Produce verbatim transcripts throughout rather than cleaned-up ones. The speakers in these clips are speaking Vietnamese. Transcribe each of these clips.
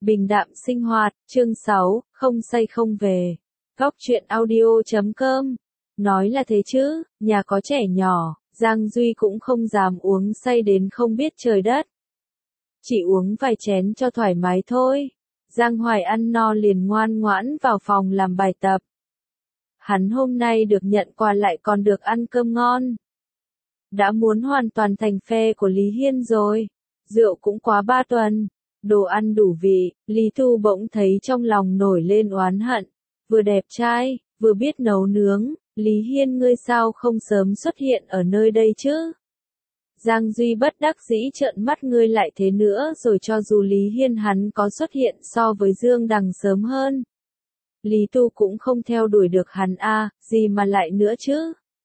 Bình đạm sinh hoạt, chương sáu, không say không về. Góc truyện audio chấm com. Nói là thế chứ, nhà có trẻ nhỏ, Giang Duy cũng không dám uống say đến không biết trời đất. Chỉ uống vài chén cho thoải mái thôi. Giang Hoài ăn no liền ngoan ngoãn vào phòng làm bài tập. Hắn hôm nay được nhận quà lại còn được ăn cơm ngon. Đã muốn hoàn toàn thành phe của Lý Hiên rồi. Rượu cũng quá ba tuần. Đồ ăn đủ vị, Lý Thu bỗng thấy trong lòng nổi lên oán hận. Vừa đẹp trai, vừa biết nấu nướng, Lý Hiên ngươi sao không sớm xuất hiện ở nơi đây chứ? Giang Duy bất đắc dĩ trợn mắt ngươi lại thế nữa rồi cho dù Lý Hiên hắn có xuất hiện so với Dương Đằng sớm hơn. Lý Tu cũng không theo đuổi được hắn a, à, gì mà lại nữa chứ?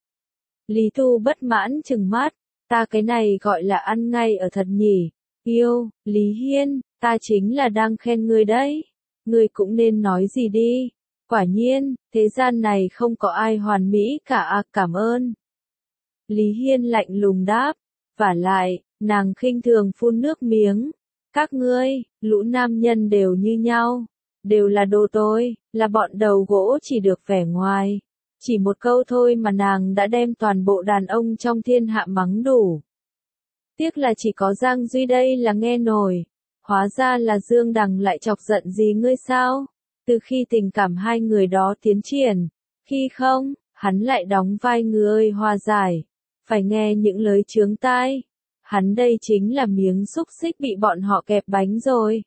Lý Tu bất mãn trừng mắt, ta cái này gọi là ăn ngay ở thật nhỉ? Yêu, Lý Hiên, ta chính là đang khen ngươi đấy. Ngươi cũng nên nói gì đi. Quả nhiên, thế gian này không có ai hoàn mỹ cả à, cảm ơn. Lý Hiên lạnh lùng đáp. Vả lại, nàng khinh thường phun nước miếng. Các ngươi, lũ nam nhân đều như nhau. Đều là đồ tôi, là bọn đầu gỗ chỉ được vẻ ngoài. Chỉ một câu thôi mà nàng đã đem toàn bộ đàn ông trong thiên hạ mắng đủ. Tiếc là chỉ có Giang Duy đây là nghe nổi. Hóa ra là Dương Đằng lại chọc giận gì ngươi sao? Từ khi tình cảm hai người đó tiến triển, khi không, hắn lại đóng vai người hòa giải. Phải nghe những lời chướng tai. Hắn đây chính là miếng xúc xích bị bọn họ kẹp bánh rồi.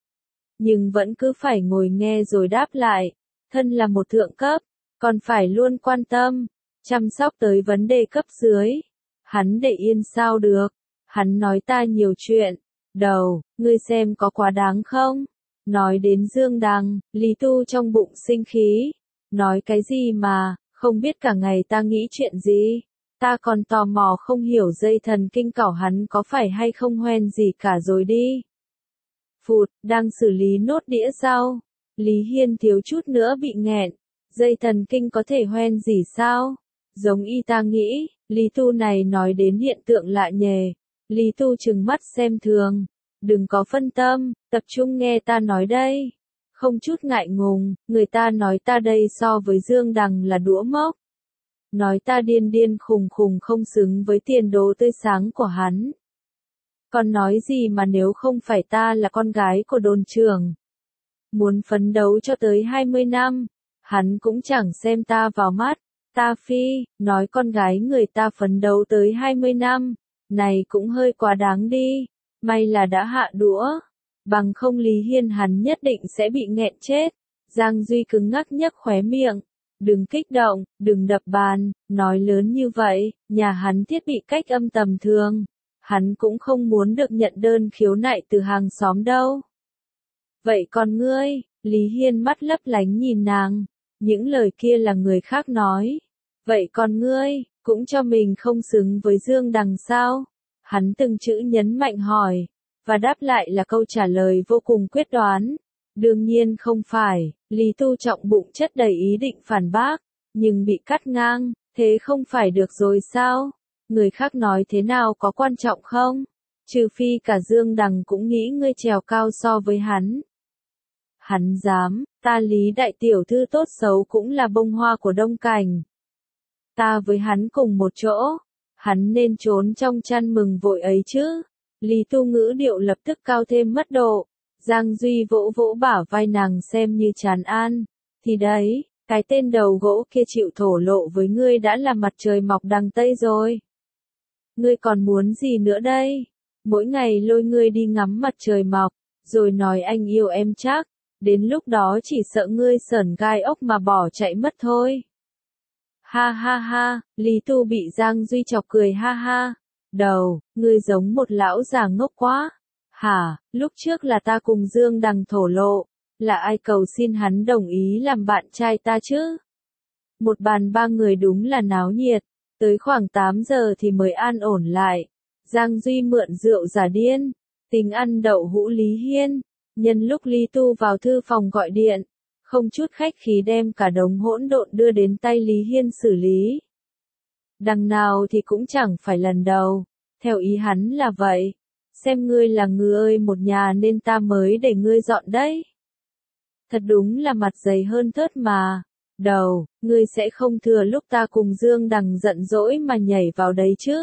Nhưng vẫn cứ phải ngồi nghe rồi đáp lại. Thân là một thượng cấp, còn phải luôn quan tâm, chăm sóc tới vấn đề cấp dưới. Hắn để yên sao được. Hắn nói ta nhiều chuyện. Đầu, ngươi xem có quá đáng không? Nói đến Dương Đằng, Lý Tu trong bụng sinh khí. Nói cái gì mà, không biết cả ngày ta nghĩ chuyện gì? Ta còn tò mò không hiểu dây thần kinh cảo hắn có phải hay không hoen gì cả rồi đi. Phụt, đang xử lý nốt đĩa rau. Lý Hiên thiếu chút nữa bị nghẹn. Dây thần kinh có thể hoen gì sao? Giống y ta nghĩ, Lý Tu này nói đến hiện tượng lạ nhề. Lý Tu trừng mắt xem thường. Đừng có phân tâm, tập trung nghe ta nói đây. Không chút ngại ngùng, người ta nói ta đây so với Dương Đằng là đũa mốc. Nói ta điên điên khùng khùng không xứng với tiền đồ tươi sáng của hắn. Còn nói gì mà nếu không phải ta là con gái của đồn trưởng. Muốn phấn đấu cho tới hai mươi năm, hắn cũng chẳng xem ta vào mắt. Ta phi, nói con gái người ta phấn đấu tới hai mươi năm, này cũng hơi quá đáng đi. May là đã hạ đũa, bằng không Lý Hiên hắn nhất định sẽ bị nghẹn chết. Giang Duy cứng ngắc nhếch khóe miệng. Đừng kích động, đừng đập bàn, nói lớn như vậy, nhà hắn thiết bị cách âm tầm thường. Hắn cũng không muốn được nhận đơn khiếu nại từ hàng xóm đâu. Vậy còn ngươi, Lý Hiên mắt lấp lánh nhìn nàng. Những lời kia là người khác nói. Vậy còn ngươi, cũng cho mình không xứng với Dương Đằng sao? Hắn từng chữ nhấn mạnh hỏi, và đáp lại là câu trả lời vô cùng quyết đoán. Đương nhiên không phải, Lý Tu trọng bụng chất đầy ý định phản bác, nhưng bị cắt ngang, thế không phải được rồi sao? Người khác nói thế nào có quan trọng không? Trừ phi cả Dương Đằng cũng nghĩ ngươi trèo cao so với hắn. Hắn dám, ta Lý đại tiểu thư tốt xấu cũng là bông hoa của Đông Cảnh. Ta với hắn cùng một chỗ. Hắn nên trốn trong chăn mừng vội ấy chứ. Lý Tu ngữ điệu lập tức cao thêm mất độ. Giang Duy vỗ vỗ bả vai nàng xem như trấn an. Thì đấy, cái tên đầu gỗ kia chịu thổ lộ với ngươi đã là mặt trời mọc đằng Tây rồi. Ngươi còn muốn gì nữa đây? Mỗi ngày lôi ngươi đi ngắm mặt trời mọc, rồi nói anh yêu em chắc. Đến lúc đó chỉ sợ ngươi sởn gai ốc mà bỏ chạy mất thôi. Ha ha ha, Lý Tu bị Giang Duy chọc cười ha ha. Đầu, ngươi giống một lão già ngốc quá. Hả, lúc trước là ta cùng Dương Đằng thổ lộ. Là ai cầu xin hắn đồng ý làm bạn trai ta chứ? Một bàn ba người đúng là náo nhiệt. Tới khoảng tám giờ thì mới an ổn lại. Giang Duy mượn rượu giả điên. Tính ăn đậu hũ Lý Hiên. Nhân lúc Lý Tu vào thư phòng gọi điện. Không chút khách khí đem cả đống hỗn độn đưa đến tay Lý Hiên xử lý. Đằng nào thì cũng chẳng phải lần đầu. Theo ý hắn là vậy. xem ngươi là ngư ơi một nhà nên ta mới để ngươi dọn đấy. Thật đúng là mặt dày hơn thớt mà. Đầu, ngươi sẽ không thừa lúc ta cùng Dương Đằng giận dỗi mà nhảy vào đấy chứ.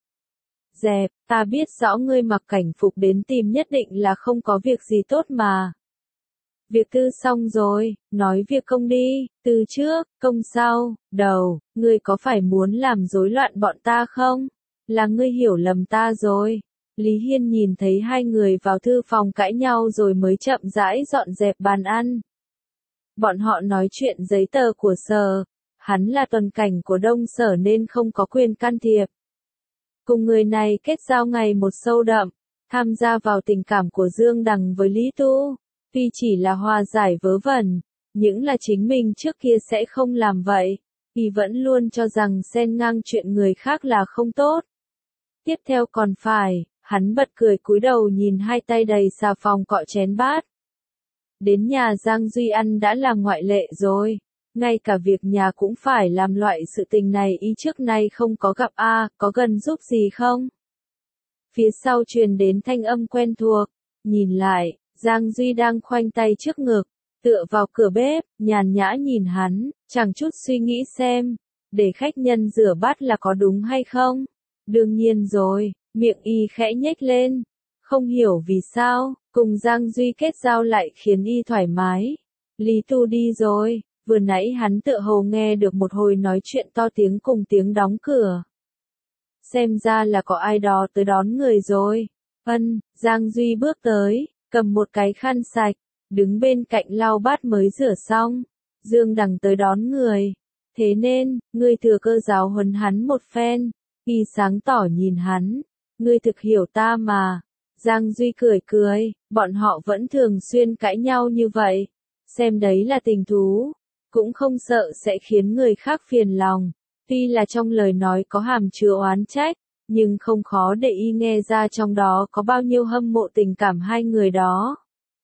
Dẹp, ta biết rõ ngươi mặc cảnh phục đến tìm nhất định là không có việc gì tốt mà. Việc tư xong rồi, nói việc công đi, từ trước, công sau, đầu, ngươi có phải muốn làm rối loạn bọn ta không? Là ngươi hiểu lầm ta rồi. Lý Hiên nhìn thấy hai người vào thư phòng cãi nhau rồi mới chậm rãi dọn dẹp bàn ăn. Bọn họ nói chuyện giấy tờ của Sở, hắn là tuần cảnh của Đông Sở nên không có quyền can thiệp. Cùng người này kết giao ngày một sâu đậm, tham gia vào tình cảm của Dương Đằng với Lý Tu, tuy chỉ là hòa giải vớ vẩn, những là chính mình trước kia sẽ không làm vậy, thì vẫn luôn cho rằng xen ngang chuyện người khác là không tốt. Tiếp theo còn phải, hắn bật cười cúi đầu nhìn hai tay đầy xà phòng cọ chén bát. Đến nhà Giang Duy ăn đã là ngoại lệ rồi, ngay cả việc nhà cũng phải làm loại sự tình này y trước nay không có gặp a, à, có cần giúp gì không? Phía sau truyền đến thanh âm quen thuộc, nhìn lại, Giang Duy đang khoanh tay trước ngực, tựa vào cửa bếp, nhàn nhã nhìn hắn, chẳng chút suy nghĩ xem, để khách nhân rửa bát là có đúng hay không? Đương nhiên rồi, miệng y khẽ nhếch lên, không hiểu vì sao, cùng Giang Duy kết giao lại khiến y thoải mái. Lý Tu đi rồi, vừa nãy hắn tựa hồ nghe được một hồi nói chuyện to tiếng cùng tiếng đóng cửa. Xem ra là có ai đó tới đón người rồi. Ân, Giang Duy bước tới, cầm một cái khăn sạch, đứng bên cạnh lau bát mới rửa xong. Dương Đằng tới đón người. Thế nên, ngươi thừa cơ giáo huấn hắn một phen. Y sáng tỏ nhìn hắn. Ngươi thực hiểu ta mà. Giang Duy cười cười, bọn họ vẫn thường xuyên cãi nhau như vậy. Xem đấy là tình thú. Cũng không sợ sẽ khiến người khác phiền lòng. Tuy là trong lời nói có hàm chứa oán trách, nhưng không khó để y nghe ra trong đó có bao nhiêu hâm mộ tình cảm hai người đó.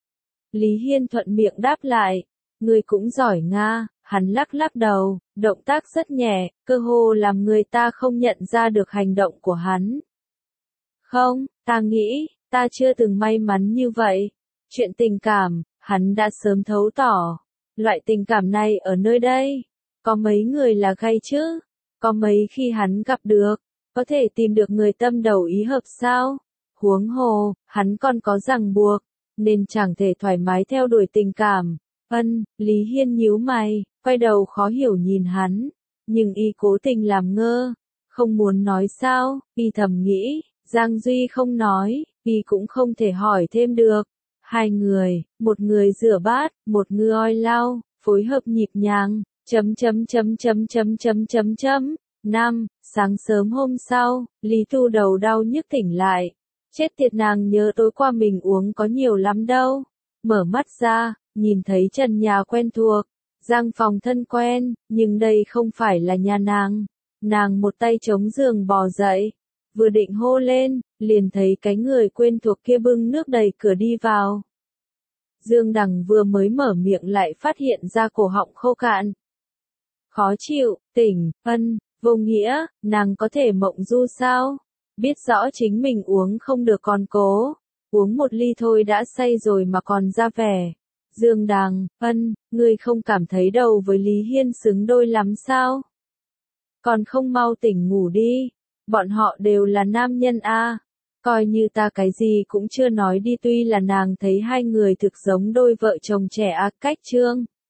Lý Hiên thuận miệng đáp lại, người cũng giỏi nga, hắn lắc lắc đầu, động tác rất nhẹ, cơ hồ làm người ta không nhận ra được hành động của hắn. Không, ta nghĩ, ta chưa từng may mắn như vậy. Chuyện tình cảm, hắn đã sớm thấu tỏ. Loại tình cảm này ở nơi đây, có mấy người là gay chứ, có mấy khi hắn gặp được, có thể tìm được người tâm đầu ý hợp sao? Huống hồ, hắn còn có ràng buộc, nên chẳng thể thoải mái theo đuổi tình cảm. Ân, Lý Hiên nhíu mày, quay đầu khó hiểu nhìn hắn, nhưng y cố tình làm ngơ, không muốn nói sao, y thầm nghĩ, Giang Duy không nói, y cũng không thể hỏi thêm được. Hai người, một người rửa bát, một người oi lau, phối hợp nhịp nhàng, chấm chấm chấm chấm chấm chấm chấm chấm. Năm, sáng sớm hôm sau, Lý Tu đầu đau nhức tỉnh lại. Chết tiệt, nàng nhớ tối qua mình uống có nhiều lắm đâu. Mở mắt ra, nhìn thấy trần nhà quen thuộc, giang phòng thân quen, nhưng đây không phải là nhà nàng. Nàng một tay chống giường bò dậy, vừa định hô lên, liền thấy cái người quen thuộc kia bưng nước đầy cửa đi vào. Dương Đằng vừa mới mở miệng lại phát hiện ra cổ họng khô cạn. Khó chịu, tỉnh, ân, vô nghĩa, nàng có thể mộng du sao? Biết rõ chính mình uống không được còn cố, uống một ly thôi đã say rồi mà còn ra vẻ. Dương Đằng, ân, ngươi không cảm thấy đầu với Lý Hiên xứng đôi lắm sao? Còn không mau tỉnh ngủ đi, bọn họ đều là nam nhân a. Coi như ta cái gì cũng chưa nói đi, tuy là nàng thấy hai người thực giống đôi vợ chồng trẻ a cách trương.